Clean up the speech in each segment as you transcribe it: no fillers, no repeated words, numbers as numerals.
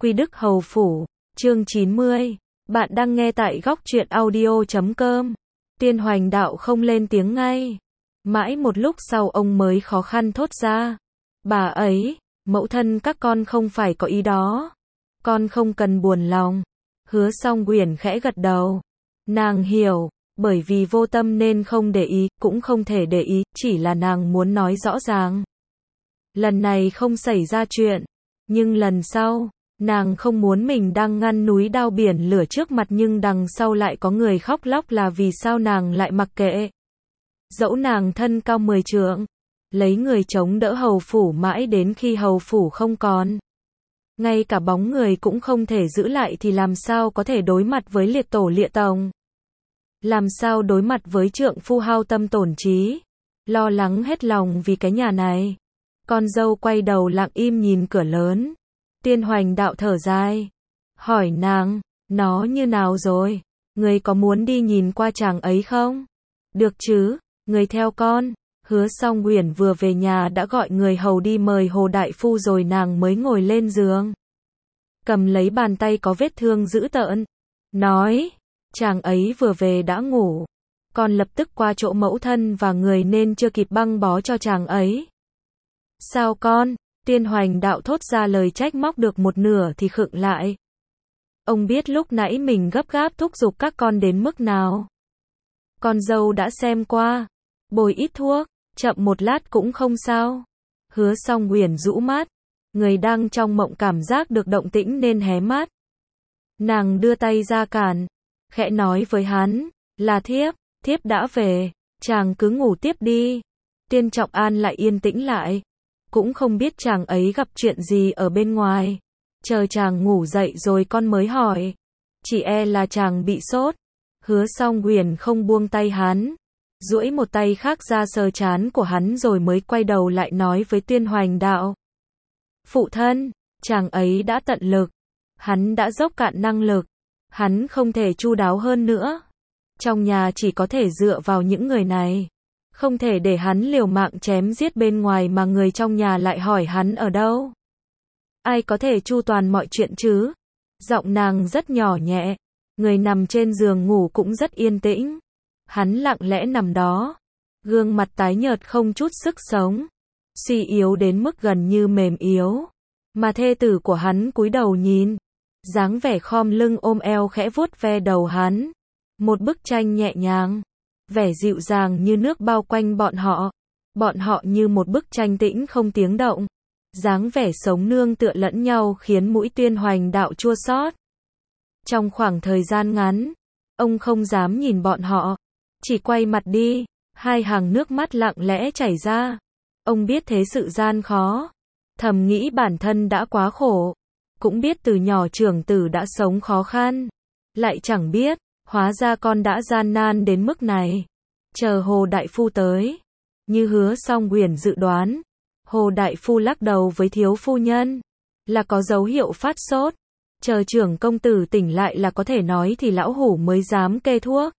Quy Đức Hầu Phủ, chương 90. Bạn đang nghe tại góc truyện audio.com. Tiên Hoành Đạo không lên tiếng ngay. Mãi một lúc sau ông mới khó khăn thốt ra. Bà ấy, mẫu thân các con không phải có ý đó. Con không cần buồn lòng. Hứa Song Uyển khẽ gật đầu. Nàng hiểu, bởi vì vô tâm nên không để ý, cũng không thể để ý, chỉ là nàng muốn nói rõ ràng. Lần này không xảy ra chuyện, nhưng lần sau, nàng không muốn mình đang ngăn núi đao biển lửa trước mặt nhưng đằng sau lại có người khóc lóc là vì sao nàng lại mặc kệ. Dẫu nàng thân cao 10 trượng, lấy người chống đỡ hầu phủ mãi đến khi hầu phủ không còn. Ngay cả bóng người cũng không thể giữ lại thì làm sao có thể đối mặt với liệt tổ liệt tông. Làm sao đối mặt với trượng phu hao tâm tổn trí, lo lắng hết lòng vì cái nhà này. Con dâu quay đầu lặng im nhìn cửa lớn. Tiên Hoành Đạo thở dài, hỏi nàng, nó như nào rồi? Người có muốn đi nhìn qua chàng ấy không? Được chứ, người theo con. Hứa Song Uyển vừa về nhà đã gọi người hầu đi mời Hồ Đại Phu rồi nàng mới ngồi lên giường. Cầm lấy bàn tay có vết thương dữ tợn. Nói, chàng ấy vừa về đã ngủ. Con lập tức qua chỗ mẫu thân và người nên chưa kịp băng bó cho chàng ấy. Sao con? Tiên Hoành Đạo thốt ra lời trách móc được một nửa thì khựng lại. Ông biết lúc nãy mình gấp gáp thúc giục các con đến mức nào. Con dâu đã xem qua. Bồi ít thuốc, chậm một lát cũng không sao. Hứa Song Uyển rũ mắt. Người đang trong mộng cảm giác được động tĩnh nên hé mắt. Nàng đưa tay ra cản. Khẽ nói với hắn, là thiếp đã về. Chàng cứ ngủ tiếp đi. Tiên Trọng An lại yên tĩnh lại. Cũng không biết chàng ấy gặp chuyện gì ở bên ngoài. Chờ chàng ngủ dậy rồi con mới hỏi. Chỉ e là chàng bị sốt. Hứa Song Uyển không buông tay hắn. Duỗi một tay khác ra sờ trán của hắn rồi mới quay đầu lại nói với Tiên Hoành Đạo. Phụ thân, chàng ấy đã tận lực. Hắn đã dốc cạn năng lực. Hắn không thể chu đáo hơn nữa. Trong nhà chỉ có thể dựa vào những người này. Không thể để hắn liều mạng chém giết bên ngoài mà người trong nhà lại hỏi hắn ở đâu. Ai có thể chu toàn mọi chuyện chứ? Giọng nàng rất nhỏ nhẹ. Người nằm trên giường ngủ cũng rất yên tĩnh. Hắn lặng lẽ nằm đó. Gương mặt tái nhợt không chút sức sống. Suy yếu đến mức gần như mềm yếu. Mà thê tử của hắn cúi đầu nhìn. Dáng vẻ khom lưng ôm eo khẽ vuốt ve đầu hắn. Một bức tranh nhẹ nhàng. Vẻ dịu dàng như nước bao quanh bọn họ. Bọn họ như một bức tranh tĩnh không tiếng động. Dáng vẻ sống nương tựa lẫn nhau khiến mũi Tiên Hoành Đạo chua xót. Trong khoảng thời gian ngắn, ông không dám nhìn bọn họ. Chỉ quay mặt đi, hai hàng nước mắt lặng lẽ chảy ra. Ông biết thế sự gian khó. Thầm nghĩ bản thân đã quá khổ. Cũng biết từ nhỏ trưởng tử đã sống khó khăn. Lại chẳng biết, hóa ra con đã gian nan đến mức này. Chờ Hồ Đại Phu tới. Như Hứa Song Uyển dự đoán. Hồ Đại Phu lắc đầu với thiếu phu nhân. Là có dấu hiệu phát sốt. Chờ trưởng công tử tỉnh lại là có thể nói thì lão hủ mới dám kê thuốc.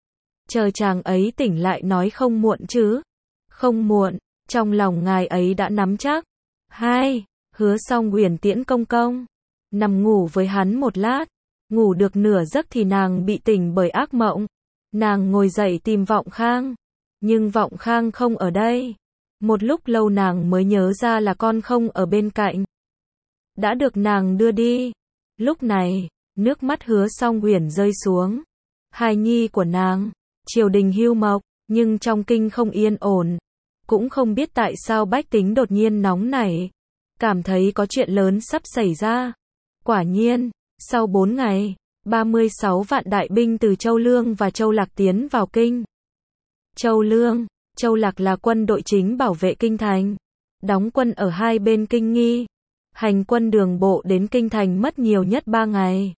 Chờ chàng ấy tỉnh lại nói không muộn chứ. Không muộn, trong lòng ngài ấy đã nắm chắc. Hứa Song Uyển tiễn công công. Nằm ngủ với hắn một lát. Ngủ được nửa giấc thì nàng bị tỉnh bởi ác mộng. Nàng ngồi dậy tìm Vọng Khang. Nhưng Vọng Khang không ở đây. Một lúc lâu nàng mới nhớ ra là con không ở bên cạnh. Đã được nàng đưa đi. Lúc này, nước mắt Hứa Song Uyển rơi xuống. Hài nhi của nàng, triều đình hưu mộc, nhưng trong kinh không yên ổn. Cũng không biết tại sao bách tính đột nhiên nóng nảy. Cảm thấy có chuyện lớn sắp xảy ra. Quả nhiên, sau 4 ngày, 36 vạn đại binh từ Châu Lương và Châu Lạc tiến vào kinh. Châu Lương, Châu Lạc là quân đội chính bảo vệ kinh thành. Đóng quân ở hai bên kinh nghi. Hành quân đường bộ đến kinh thành mất nhiều nhất 3 ngày.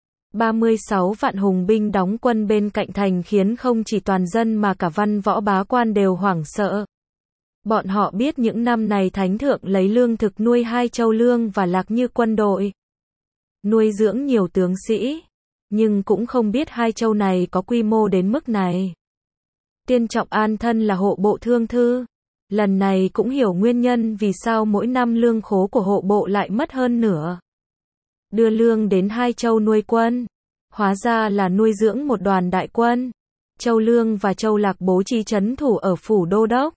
36 vạn hùng binh đóng quân bên cạnh thành khiến không chỉ toàn dân mà cả văn võ bá quan đều hoảng sợ. Bọn họ biết những năm này thánh thượng lấy lương thực nuôi hai Châu Lương và Lạc như quân đội. Nuôi dưỡng nhiều tướng sĩ. Nhưng cũng không biết hai châu này có quy mô đến mức này. Tiên Trọng An thân là hộ bộ thương thư. Lần này cũng hiểu nguyên nhân vì sao mỗi năm lương khố của hộ bộ lại mất hơn nửa. đưa lương đến Hai Châu nuôi quân. Hóa ra là nuôi dưỡng một đoàn đại quân. Châu Lương và Châu Lạc bố trí trấn thủ ở phủ đô đốc.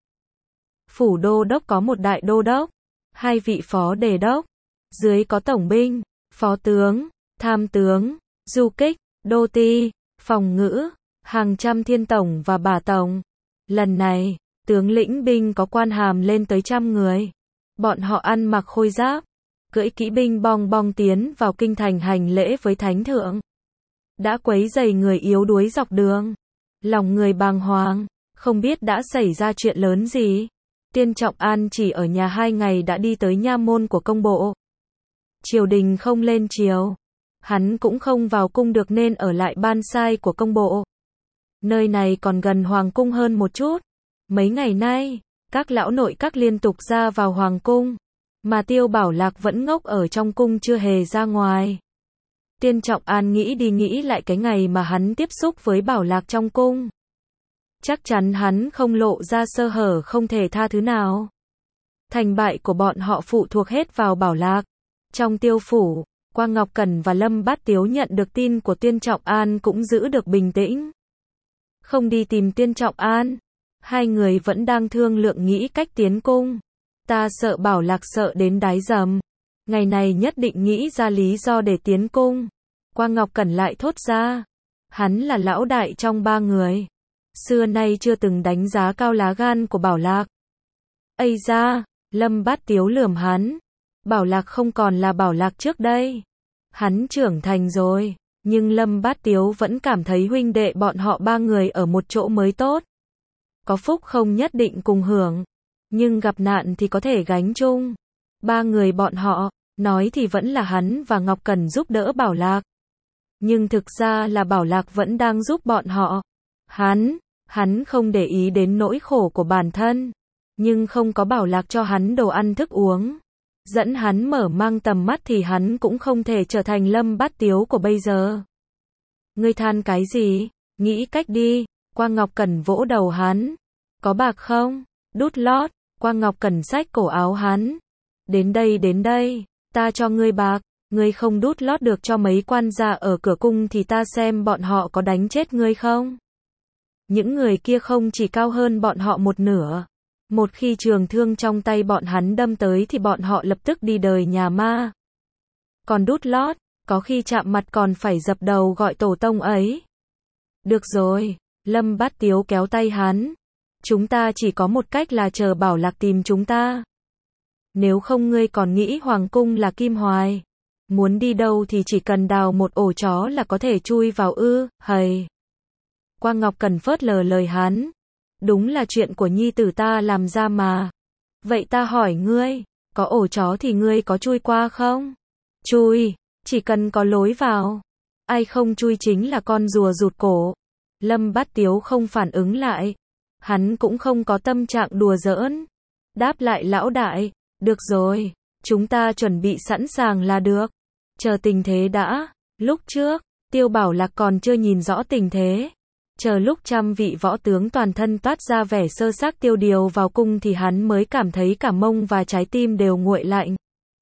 Phủ đô đốc có một đại đô đốc, hai vị phó đề đốc, dưới có tổng binh, phó tướng, tham tướng, du kích, đô ti, phòng ngữ, hàng trăm thiên tổng và bả tổng. Lần này, tướng lĩnh binh có quan hàm lên tới 100 người. Bọn họ ăn mặc khôi giáp, cưỡi kỵ binh bong bong tiến vào kinh thành hành lễ với thánh thượng. Đã quấy rầy người yếu đuối dọc đường. Lòng người bàng hoàng, không biết đã xảy ra chuyện lớn gì. Tiên Trọng An chỉ ở nhà 2 ngày đã đi tới nha môn của công bộ. Triều đình không lên triều. Hắn cũng không vào cung được nên ở lại ban sai của công bộ. Nơi này còn gần hoàng cung hơn một chút. Mấy ngày nay, các lão nội các liên tục ra vào hoàng cung. Mà Tiêu Bảo Lạc vẫn ngốc ở trong cung chưa hề ra ngoài. Tiên Trọng An nghĩ đi nghĩ lại cái ngày mà hắn tiếp xúc với Bảo Lạc trong cung. Chắc chắn hắn không lộ ra sơ hở không thể tha thứ nào. Thành bại của bọn họ phụ thuộc hết vào Bảo Lạc. Trong Tiêu phủ, Quang Ngọc Cẩn và Lâm Bát Tiếu nhận được tin của Tiên Trọng An cũng giữ được bình tĩnh. Không đi tìm Tiên Trọng An. Hai người vẫn đang thương lượng nghĩ cách tiến cung. Ta sợ Bảo Lạc sợ đến đáy dầm. Ngày này nhất định nghĩ ra lý do để tiến cung. Quang Ngọc Cẩn lại thốt ra. Hắn là lão đại trong 3 người. Xưa nay chưa từng đánh giá cao lá gan của Bảo Lạc. Ây da, Lâm Bát Tiếu lườm hắn. Bảo Lạc không còn là Bảo Lạc trước đây. Hắn trưởng thành rồi. Nhưng Lâm Bát Tiếu vẫn cảm thấy huynh đệ bọn họ 3 người ở một chỗ mới tốt. Có phúc không nhất định cùng hưởng. Nhưng gặp nạn thì có thể gánh chung. 3 người bọn họ, nói thì vẫn là hắn và Ngọc Cẩn giúp đỡ Bảo Lạc. Nhưng thực ra là Bảo Lạc vẫn đang giúp bọn họ. Hắn không để ý đến nỗi khổ của bản thân. Nhưng không có Bảo Lạc cho hắn đồ ăn thức uống. Dẫn hắn mở mang tầm mắt thì hắn cũng không thể trở thành Lâm Bát Tiếu của bây giờ. Ngươi than cái gì? Nghĩ cách đi. Quang Ngọc Cẩn vỗ đầu hắn. Có bạc không? Đút lót. Quang Ngọc Cẩn xách cổ áo hắn. Đến đây, ta cho ngươi bạc. Ngươi không đút lót được cho mấy quan gia ở cửa cung thì ta xem bọn họ có đánh chết ngươi không? Những người kia không chỉ cao hơn bọn họ một nửa. Một khi trường thương trong tay bọn hắn đâm tới thì bọn họ lập tức đi đời nhà ma. Còn đút lót, có khi chạm mặt còn phải dập đầu gọi tổ tông ấy. Được rồi, Lâm Bát Tiếu kéo tay hắn. Chúng ta chỉ có một cách là chờ Bảo Lạc tìm chúng ta. Nếu không ngươi còn nghĩ hoàng cung là Kim Hoài. Muốn đi đâu thì chỉ cần đào một ổ chó là có thể chui vào hầy. Quang Ngọc Cẩn phớt lờ lời hắn. Đúng là chuyện của nhi tử ta làm ra mà. Vậy ta hỏi ngươi, có ổ chó thì ngươi có chui qua không? Chui, chỉ cần có lối vào. Ai không chui chính là con rùa rụt cổ. Lâm Bát Tiếu không phản ứng lại. Hắn cũng không có tâm trạng đùa giỡn. Đáp lại lão đại, được rồi, chúng ta chuẩn bị sẵn sàng là được. Chờ tình thế đã. Lúc trước, Tiêu Bảo Lạc còn chưa nhìn rõ tình thế. Chờ lúc 100 vị võ tướng toàn thân toát ra vẻ sơ xác tiêu điều vào cung thì hắn mới cảm thấy cả mông và trái tim đều nguội lạnh.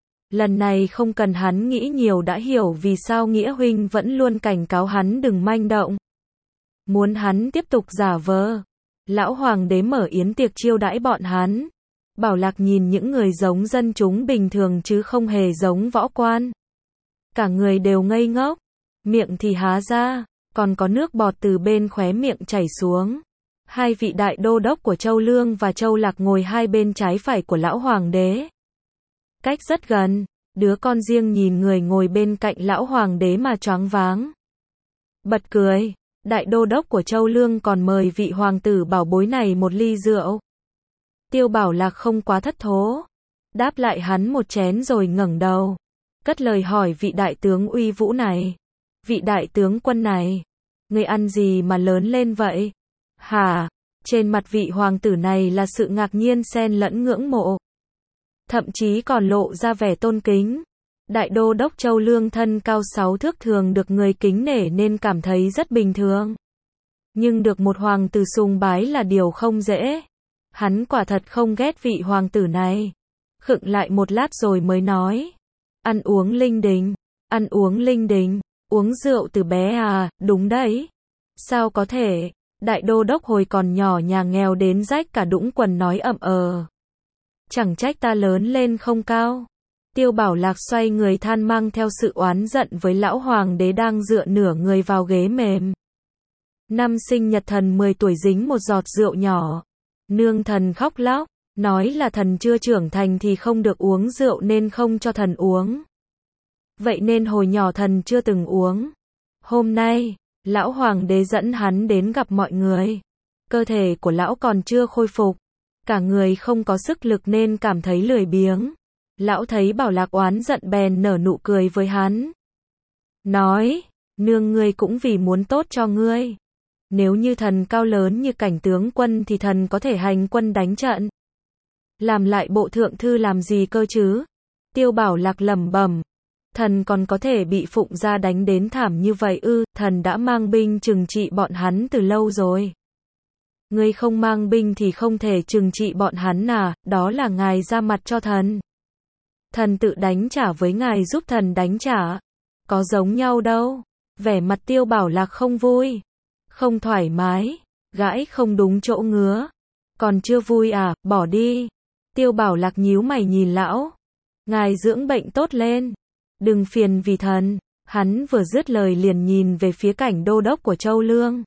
Lần này không cần hắn nghĩ nhiều đã hiểu vì sao Nghĩa huynh vẫn luôn cảnh cáo hắn đừng manh động. Muốn hắn tiếp tục giả vờ. Lão hoàng đế mở yến tiệc chiêu đãi bọn hắn. Bảo Lạc nhìn những người giống dân chúng bình thường chứ không hề giống võ quan. Cả người đều ngây ngốc. Miệng thì há ra. Còn có nước bọt từ bên khóe miệng chảy xuống. Hai vị đại đô đốc của Châu Lương và Châu Lạc ngồi hai bên trái phải của lão hoàng đế. Cách rất gần, đứa con riêng nhìn người ngồi bên cạnh lão hoàng đế mà choáng váng. Bật cười, đại đô đốc của Châu Lương còn mời vị hoàng tử bảo bối này một ly rượu. Tiêu Bảo Lạc không quá thất thố. Đáp lại hắn một chén rồi ngẩng đầu. Cất lời hỏi vị đại tướng uy vũ này. Vị đại tướng quân này. Ngươi ăn gì mà lớn lên vậy? Hả? Trên mặt vị hoàng tử này là sự ngạc nhiên xen lẫn ngưỡng mộ. Thậm chí còn lộ ra vẻ tôn kính. Đại đô đốc Châu Lương thân cao 6 thước thường được người kính nể nên cảm thấy rất bình thường. Nhưng được một hoàng tử sùng bái là điều không dễ. Hắn quả thật không ghét vị hoàng tử này. Khựng lại một lát rồi mới nói. Ăn uống linh đình. Ăn uống linh đình, uống rượu từ bé à, đúng đấy. Sao có thể, đại đô đốc hồi còn nhỏ nhà nghèo đến rách cả đũng quần nói ậm ờ. Chẳng trách ta lớn lên không cao. Tiêu Bảo Lạc xoay người than mang theo sự oán giận với lão hoàng đế đang dựa nửa người vào ghế mềm. Năm sinh nhật thần 10 tuổi dính một giọt rượu nhỏ. Nương thần khóc lóc, nói là thần chưa trưởng thành thì không được uống rượu nên không cho thần uống. Vậy nên hồi nhỏ thần chưa từng uống. Hôm nay, lão hoàng đế dẫn hắn đến gặp mọi người. Cơ thể của lão còn chưa khôi phục. Cả người không có sức lực nên cảm thấy lười biếng. Lão thấy Bảo Lạc oán giận bèn nở nụ cười với hắn. Nói, nương ngươi cũng vì muốn tốt cho ngươi. Nếu như thần cao lớn như Cảnh tướng quân thì thần có thể hành quân đánh trận. Làm lại bộ thượng thư làm gì cơ chứ? Tiêu Bảo Lạc lẩm bẩm. Thần còn có thể bị Phụng gia đánh đến thảm như vậy ư? Thần đã mang binh trừng trị bọn hắn từ lâu rồi. Ngươi không mang binh thì không thể trừng trị bọn hắn à? Đó là ngài ra mặt cho thần. Thần tự đánh trả với ngài giúp thần đánh trả. Có giống nhau đâu. Vẻ mặt Tiêu Bảo Lạc không vui. Không thoải mái. Gãi không đúng chỗ ngứa. Còn chưa vui à? Bỏ đi. Tiêu Bảo Lạc nhíu mày nhìn lão. Ngài dưỡng bệnh tốt lên. Đừng phiền vì thần. Hắn vừa dứt lời liền nhìn về phía Cảnh đô đốc của Châu Lương.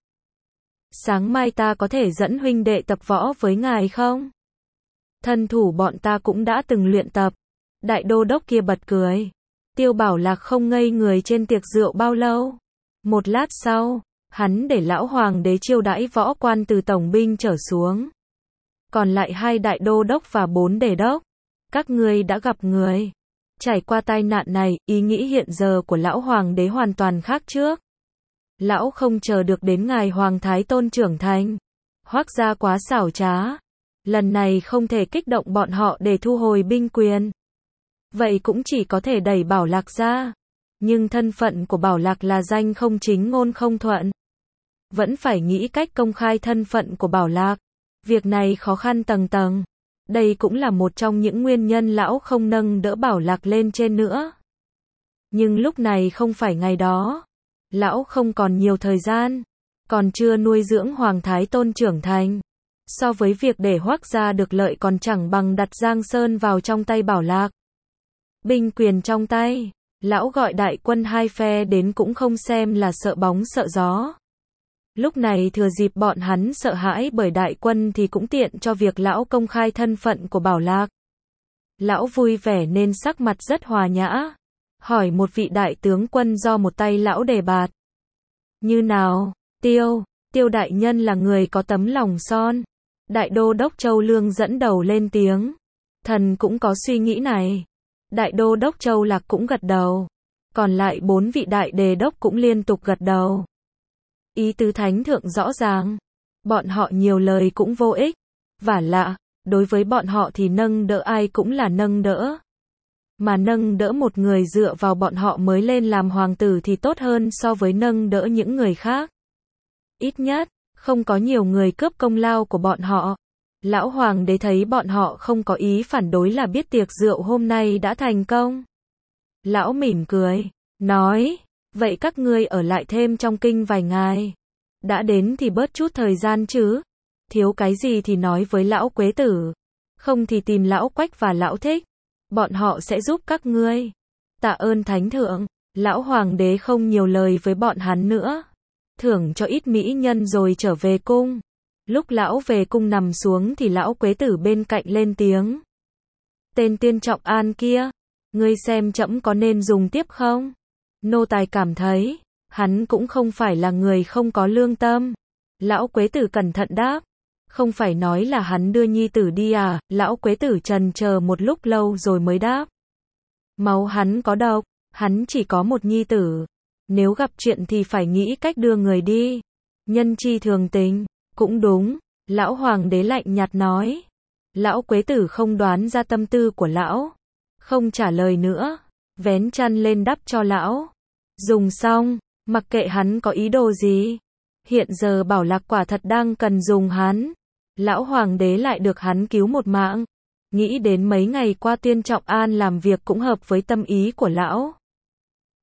Sáng mai ta có thể dẫn huynh đệ tập võ với ngài không? Thân thủ bọn ta cũng đã từng luyện tập. Đại đô đốc kia bật cười. Tiêu Bảo Lạc không ngây người trên tiệc rượu bao lâu. Một lát sau, hắn để lão hoàng đế chiêu đãi võ quan từ tổng binh trở xuống. Còn lại 2 đại đô đốc và 4 đề đốc. Các ngươi đã gặp người. Trải qua tai nạn này, ý nghĩ hiện giờ của lão hoàng đế hoàn toàn khác trước. Lão không chờ được đến ngài Hoàng Thái Tôn trưởng thành. Hoắc gia quá xảo trá. Lần này không thể kích động bọn họ để thu hồi binh quyền. Vậy cũng chỉ có thể đẩy Bảo Lạc ra. Nhưng thân phận của Bảo Lạc là danh không chính ngôn không thuận. Vẫn phải nghĩ cách công khai thân phận của Bảo Lạc. Việc này khó khăn tầng tầng. Đây cũng là một trong những nguyên nhân lão không nâng đỡ Bảo Lạc lên trên nữa. Nhưng lúc này không phải ngày đó. Lão không còn nhiều thời gian. Còn chưa nuôi dưỡng Hoàng Thái Tôn trưởng thành. So với việc để Hoắc gia được lợi còn chẳng bằng đặt Giang Sơn vào trong tay Bảo Lạc. Binh quyền trong tay. Lão gọi đại quân 2 phe đến cũng không xem là sợ bóng sợ gió. Lúc này thừa dịp bọn hắn sợ hãi bởi đại quân thì cũng tiện cho việc lão công khai thân phận của Bảo Lạc. Lão vui vẻ nên sắc mặt rất hòa nhã. Hỏi một vị đại tướng quân do một tay lão đề bạt. Như nào? Tiêu đại nhân là người có tấm lòng son. Đại đô đốc Châu Lương dẫn đầu lên tiếng. Thần cũng có suy nghĩ này. Đại đô đốc Châu Lạc cũng gật đầu. Còn lại 4 vị đại đề đốc cũng liên tục gật đầu. Ý tứ thánh thượng rõ ràng. Bọn họ nhiều lời cũng vô ích. Vả lạ, đối với bọn họ thì nâng đỡ ai cũng là nâng đỡ. Mà nâng đỡ một người dựa vào bọn họ mới lên làm hoàng tử thì tốt hơn so với nâng đỡ những người khác. Ít nhất, không có nhiều người cướp công lao của bọn họ. Lão hoàng đế thấy bọn họ không có ý phản đối là biết tiệc rượu hôm nay đã thành công. Lão mỉm cười, nói, vậy các ngươi ở lại thêm trong kinh vài ngày. Đã đến thì bớt chút thời gian chứ. Thiếu cái gì thì nói với lão Quế Tử. Không thì tìm lão Quách và lão Thích. Bọn họ sẽ giúp các ngươi. Tạ ơn thánh thượng. Lão hoàng đế không nhiều lời với bọn hắn nữa. Thưởng cho ít mỹ nhân rồi trở về cung. Lúc lão về cung nằm xuống thì lão Quế Tử bên cạnh lên tiếng. Tên Tiên Trọng An kia, ngươi xem trẫm có nên dùng tiếp không? Nô tài cảm thấy, hắn cũng không phải là người không có lương tâm. Lão Quế Tử cẩn thận đáp. Không phải nói là hắn đưa nhi tử đi à? Lão Quế Tử trần chờ một lúc lâu rồi mới đáp. Máu hắn có độc, hắn chỉ có một nhi tử. Nếu gặp chuyện thì phải nghĩ cách đưa người đi. Nhân chi thường tình. Cũng đúng, lão hoàng đế lạnh nhạt nói. Lão Quế Tử không đoán ra tâm tư của lão. Không trả lời nữa. Vén chăn lên đắp cho lão. Dùng xong, mặc kệ hắn có ý đồ gì. Hiện giờ Bảo Lạc quả thật đang cần dùng hắn. Lão hoàng đế lại được hắn cứu một mạng. Nghĩ đến mấy ngày qua Tiên Trọng An làm việc cũng hợp với tâm ý của lão.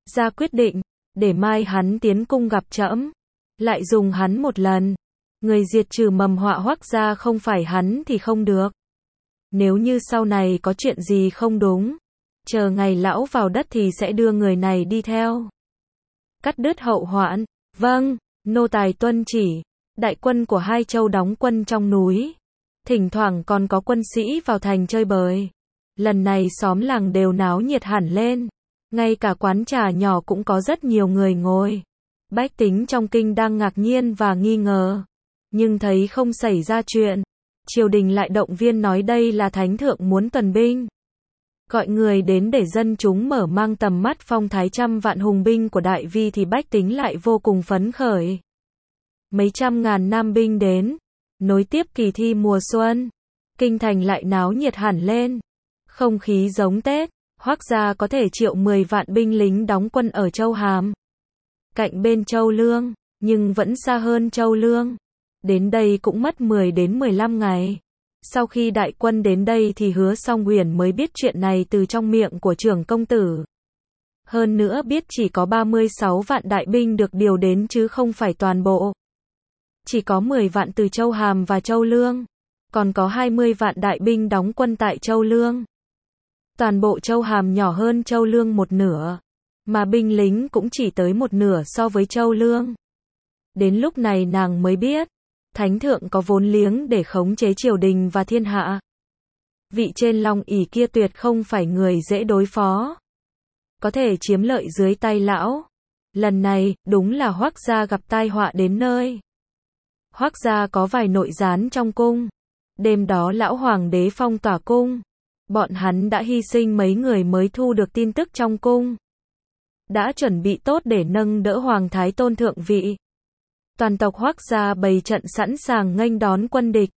ra quyết định, để mai hắn tiến cung gặp trẫm, lại dùng hắn một lần. Người diệt trừ mầm họa Hoắc gia không phải hắn thì không được. Nếu như sau này có chuyện gì không đúng, chờ ngày lão vào đất thì sẽ đưa người này đi theo. Cắt đứt hậu hoạn, vâng, nô tài tuân chỉ. Đại quân của hai châu đóng quân trong núi. Thỉnh thoảng còn có quân sĩ vào thành chơi bời. Lần này xóm làng đều náo nhiệt hẳn lên. Ngay cả quán trà nhỏ cũng có rất nhiều người ngồi. Bách tính trong kinh đang ngạc nhiên và nghi ngờ. Nhưng thấy không xảy ra chuyện. Triều đình lại động viên nói đây là thánh thượng muốn tuần binh. Gọi người đến để dân chúng mở mang tầm mắt phong thái trăm vạn hùng binh của Đại Vi thì bách tính lại vô cùng phấn khởi. Mấy trăm ngàn nam binh đến, nối tiếp kỳ thi mùa xuân. Kinh thành lại náo nhiệt hẳn lên. Không khí giống Tết, Hoắc gia có thể triệu 10 vạn binh lính đóng quân ở Châu Hàm. Cạnh bên Châu Lương, nhưng vẫn xa hơn Châu Lương. Đến đây cũng mất 10 đến 15 ngày. Sau khi đại quân đến đây thì Hứa Song Huyền mới biết chuyện này từ trong miệng của trưởng công tử. Hơn nữa biết chỉ có 36 vạn đại binh được điều đến chứ không phải toàn bộ. Chỉ có 10 vạn từ Châu Hàm và Châu Lương. Còn có 20 vạn đại binh đóng quân tại Châu Lương. Toàn bộ Châu Hàm nhỏ hơn Châu Lương một nửa. Mà binh lính cũng chỉ tới một nửa so với Châu Lương. Đến lúc này nàng mới biết. Thánh thượng có vốn liếng để khống chế triều đình và thiên hạ. Vị trên long ỷ kia tuyệt không phải người dễ đối phó. Có thể chiếm lợi dưới tay lão. Lần này, đúng là Hoắc gia gặp tai họa đến nơi. Hoắc gia có vài nội gián trong cung. Đêm đó lão hoàng đế phong tỏa cung. Bọn hắn đã hy sinh mấy người mới thu được tin tức trong cung. Đã chuẩn bị tốt để nâng đỡ hoàng thái tôn thượng vị. Toàn tộc Hoắc gia bày trận sẵn sàng nghênh đón quân địch.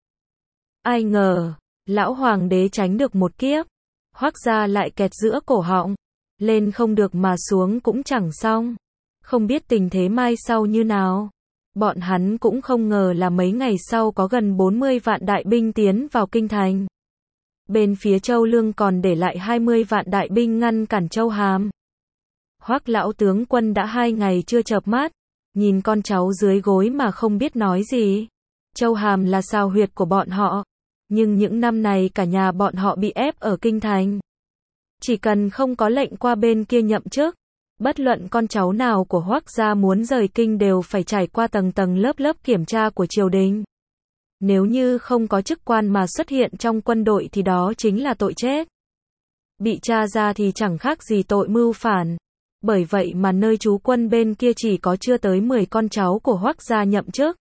Ai ngờ, lão hoàng đế tránh được một kiếp. Hoắc gia lại kẹt giữa cổ họng. Lên không được mà xuống cũng chẳng xong. Không biết tình thế mai sau như nào. Bọn hắn cũng không ngờ là mấy ngày sau có gần 40 vạn đại binh tiến vào kinh thành. Bên phía Châu Lương còn để lại 20 vạn đại binh ngăn cản Châu Hàm. Hoắc lão tướng quân đã 2 ngày chưa chợp mắt. Nhìn con cháu dưới gối mà không biết nói gì. Châu Hàm là sao huyệt của bọn họ. Nhưng những năm này cả nhà bọn họ bị ép ở kinh thành. Chỉ cần không có lệnh qua bên kia nhậm chức. Bất luận con cháu nào của Hoắc gia muốn rời kinh đều phải trải qua tầng tầng lớp lớp kiểm tra của triều đình. Nếu như không có chức quan mà xuất hiện trong quân đội thì đó chính là tội chết. Bị tra ra thì chẳng khác gì tội mưu phản. Bởi vậy mà nơi trú quân bên kia chỉ có chưa tới 10 con cháu của Hoắc gia nhậm chức.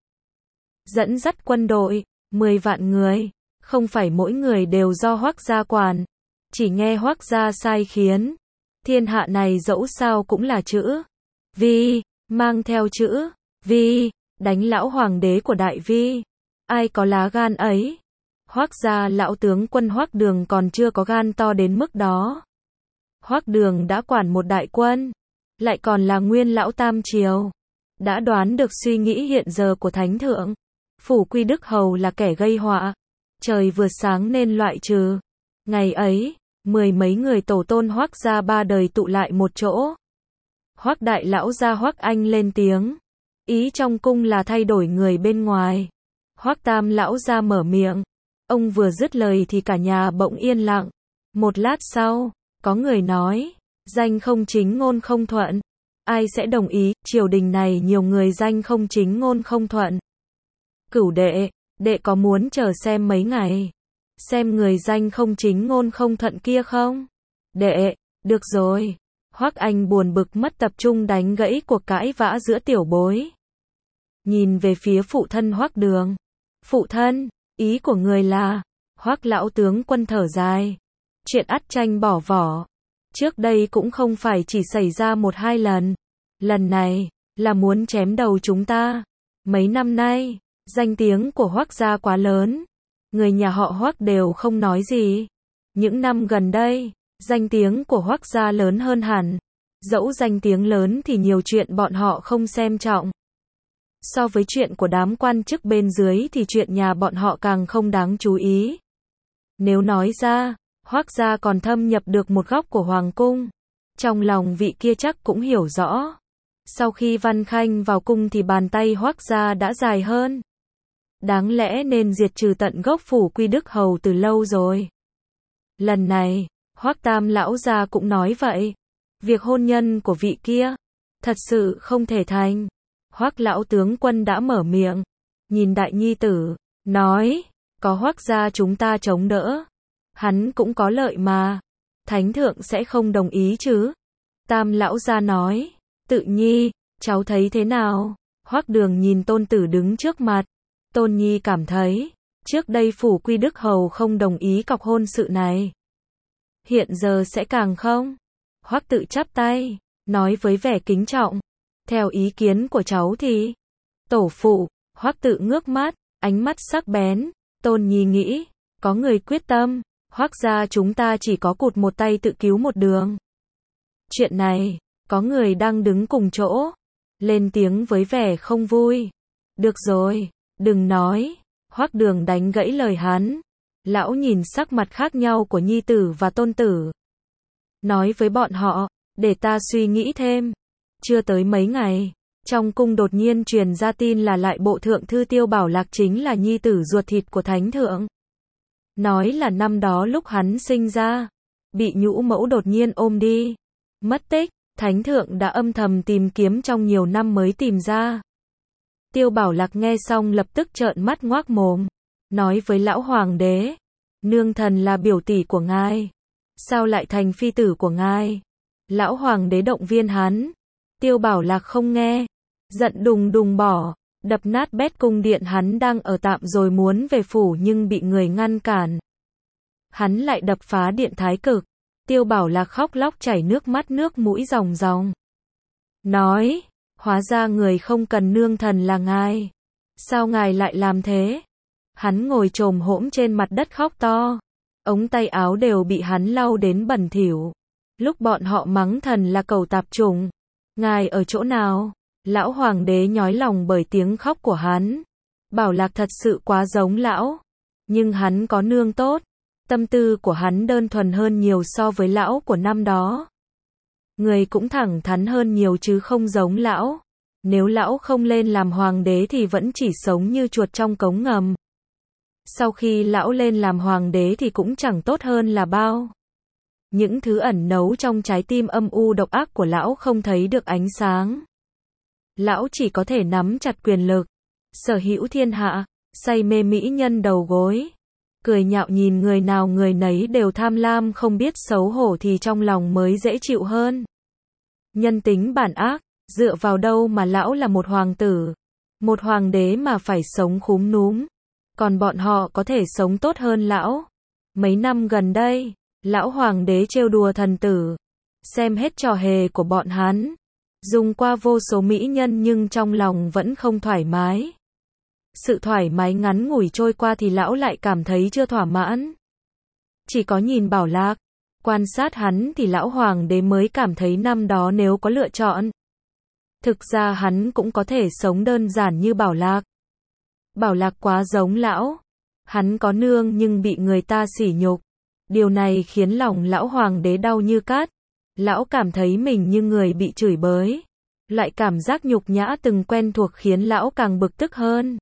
Dẫn dắt quân đội, 10 vạn người, không phải mỗi người đều do Hoắc gia quản. Chỉ nghe Hoắc gia sai khiến. Thiên hạ này dẫu sao cũng là chữ Vi, mang theo chữ Vi, đánh lão hoàng đế của Đại Vi. Ai có lá gan ấy? Hoắc gia lão tướng quân Hoắc Đường còn chưa có gan to đến mức đó. Hoắc Đường đã quản một đại quân, lại còn là nguyên lão tam triều. Đã đoán được suy nghĩ hiện giờ của thánh thượng. Phủ Quy Đức Hầu là kẻ gây họa. Trời vừa sáng nên loại trừ. Ngày ấy, 10 mấy người tổ tôn Hoắc gia 3 đời tụ lại một chỗ. Hoắc đại lão gia Hoắc Anh lên tiếng. Ý trong cung là thay đổi người bên ngoài. Hoắc tam lão gia mở miệng. Ông vừa dứt lời thì cả nhà bỗng yên lặng. Một lát sau, có người nói. Danh không chính ngôn không thuận. Ai sẽ đồng ý, triều đình này nhiều người danh không chính ngôn không thuận. Cửu đệ, đệ có muốn chờ xem mấy ngày? Xem người danh không chính ngôn không thuận kia không? Đệ, được rồi. Hoắc Anh buồn bực mất tập trung đánh gãy cuộc cãi vã giữa tiểu bối. Nhìn về phía phụ thân Hoắc Đường. Phụ thân, ý của người là? Hoắc lão tướng quân thở dài. Chuyện ắt tranh bỏ vỏ. Trước đây cũng không phải chỉ xảy ra 1-2 lần. Lần này, là muốn chém đầu chúng ta. Mấy năm nay, danh tiếng của Hoắc gia quá lớn. Người nhà họ Hoắc đều không nói gì. Những năm gần đây, danh tiếng của Hoắc gia lớn hơn hẳn. Dẫu danh tiếng lớn thì nhiều chuyện bọn họ không xem trọng. So với chuyện của đám quan chức bên dưới thì chuyện nhà bọn họ càng không đáng chú ý. Nếu nói ra, Hoắc gia còn thâm nhập được một góc của hoàng cung. Trong lòng vị kia chắc cũng hiểu rõ. Sau khi Văn Khanh vào cung thì bàn tay Hoắc gia đã dài hơn. Đáng lẽ nên diệt trừ tận gốc Phủ Quy Đức Hầu từ lâu rồi. Lần này, Hoắc Tam lão gia cũng nói vậy. Việc hôn nhân của vị kia, thật sự không thể thành. Hoắc lão tướng quân đã mở miệng, nhìn đại nhi tử, nói, có Hoắc gia chúng ta chống đỡ. Hắn cũng có lợi mà. Thánh thượng sẽ không đồng ý chứ? Tam lão gia nói, Tự Nhi, cháu thấy thế nào? Hoắc Đường nhìn tôn tử đứng trước mặt. Tôn Nhi cảm thấy, trước đây Phủ Quy Đức Hầu không đồng ý cọc hôn sự này. Hiện giờ sẽ càng không. Hoắc Tự chắp tay, nói với vẻ kính trọng. Theo ý kiến của cháu thì, tổ phụ. Hoắc Tự ngước mắt, ánh mắt sắc bén. Tôn Nhi nghĩ, có người quyết tâm, Hoắc gia chúng ta chỉ có cụt một tay tự cứu một đường. Chuyện này, có người đang đứng cùng chỗ, lên tiếng với vẻ không vui. Được rồi, đừng nói. Hoắc Đường đánh gãy lời hắn. Lão nhìn sắc mặt khác nhau của nhi tử và tôn tử. Nói với bọn họ, để ta suy nghĩ thêm. Chưa tới mấy ngày, trong cung đột nhiên truyền ra tin là lại bộ thượng thư Tiêu Bảo Lạc chính là nhi tử ruột thịt của thánh thượng. Nói là năm đó lúc hắn sinh ra, bị nhũ mẫu đột nhiên ôm đi, mất tích, thánh thượng đã âm thầm tìm kiếm trong nhiều năm mới tìm ra. Tiêu Bảo Lạc nghe xong lập tức trợn mắt ngoác mồm, nói với lão hoàng đế, nương thần là biểu tỷ của ngài, sao lại thành phi tử của ngài? Lão hoàng đế động viên hắn. Tiêu Bảo Lạc không nghe, giận đùng đùng bỏ, đập nát bét cung điện hắn đang ở tạm rồi muốn về phủ nhưng bị người ngăn cản. Hắn lại đập phá điện Thái Cực. Tiêu Bảo Lạc khóc lóc chảy nước mắt nước mũi ròng ròng. Nói, hóa ra người không cần nương thần là ngài. Sao ngài lại làm thế? Hắn ngồi chồm hổm trên mặt đất khóc to. Ống tay áo đều bị hắn lau đến bẩn thỉu. Lúc bọn họ mắng thần là cẩu tạp chủng. Ngài ở chỗ nào? Lão hoàng đế nhói lòng bởi tiếng khóc của hắn. Bảo Lạc thật sự quá giống lão. Nhưng hắn có nương tốt. Tâm tư của hắn đơn thuần hơn nhiều so với lão của năm đó. Người cũng thẳng thắn hơn nhiều chứ không giống lão. Nếu lão không lên làm hoàng đế thì vẫn chỉ sống như chuột trong cống ngầm. Sau khi lão lên làm hoàng đế thì cũng chẳng tốt hơn là bao. Những thứ ẩn nấu trong trái tim âm u độc ác của lão không thấy được ánh sáng. Lão chỉ có thể nắm chặt quyền lực, sở hữu thiên hạ, say mê mỹ nhân đầu gối. Cười nhạo nhìn người nào người nấy đều tham lam không biết xấu hổ thì trong lòng mới dễ chịu hơn. Nhân tính bản ác, dựa vào đâu mà lão là một hoàng tử, một hoàng đế mà phải sống khúm núm. Còn bọn họ có thể sống tốt hơn lão. Mấy năm gần đây, lão hoàng đế trêu đùa thần tử, xem hết trò hề của bọn hắn, dùng qua vô số mỹ nhân nhưng trong lòng vẫn không thoải mái. Sự thoải mái ngắn ngủi trôi qua thì lão lại cảm thấy chưa thỏa mãn. Chỉ có nhìn Bảo Lạc, quan sát hắn thì lão hoàng đế mới cảm thấy năm đó nếu có lựa chọn. Thực ra hắn cũng có thể sống đơn giản như Bảo Lạc. Bảo Lạc quá giống lão. Hắn có nương nhưng bị người ta sỉ nhục. Điều này khiến lòng lão hoàng đế đau như cát. Lão cảm thấy mình như người bị chửi bới. Loại cảm giác nhục nhã từng quen thuộc khiến lão càng bực tức hơn.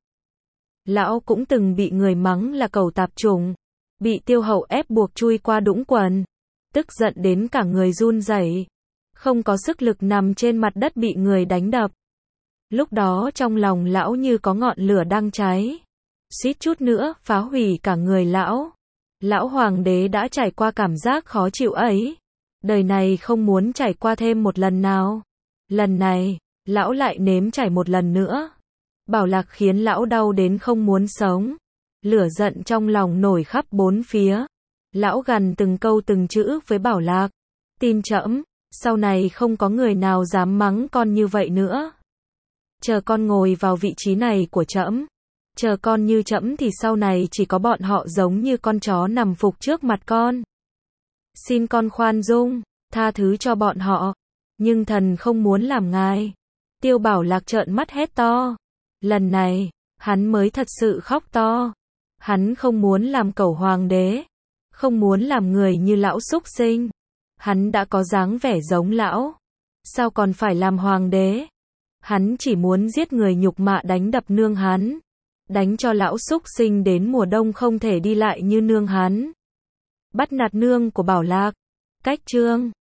Lão cũng từng bị người mắng là cẩu tạp chủng. Bị Tiêu hậu ép buộc chui qua đũng quần. Tức giận đến cả người run rẩy. Không có sức lực nằm trên mặt đất bị người đánh đập. Lúc đó trong lòng lão như có ngọn lửa đang cháy. Suýt chút nữa phá hủy cả người lão. Lão hoàng đế đã trải qua cảm giác khó chịu ấy. Đời này không muốn trải qua thêm một lần nào. Lần này, lão lại nếm trải một lần nữa. Bảo Lạc khiến lão đau đến không muốn sống. Lửa giận trong lòng nổi khắp bốn phía. Lão gằn từng câu từng chữ với Bảo Lạc. Tin trẫm, sau này không có người nào dám mắng con như vậy nữa. Chờ con ngồi vào vị trí này của trẫm, chờ con như trẫm thì sau này chỉ có bọn họ giống như con chó nằm phục trước mặt con. Xin con khoan dung, tha thứ cho bọn họ, nhưng thần không muốn làm ngài. Tiêu Bảo Lạc trợn mắt hét to. Lần này, hắn mới thật sự khóc to. Hắn không muốn làm cẩu hoàng đế, không muốn làm người như lão súc sinh. Hắn đã có dáng vẻ giống lão. Sao còn phải làm hoàng đế? Hắn chỉ muốn giết người nhục mạ đánh đập nương hắn. Đánh cho lão súc sinh đến mùa đông không thể đi lại như nương hắn. Bắt nạt nương của Bảo Lạc. Cách chương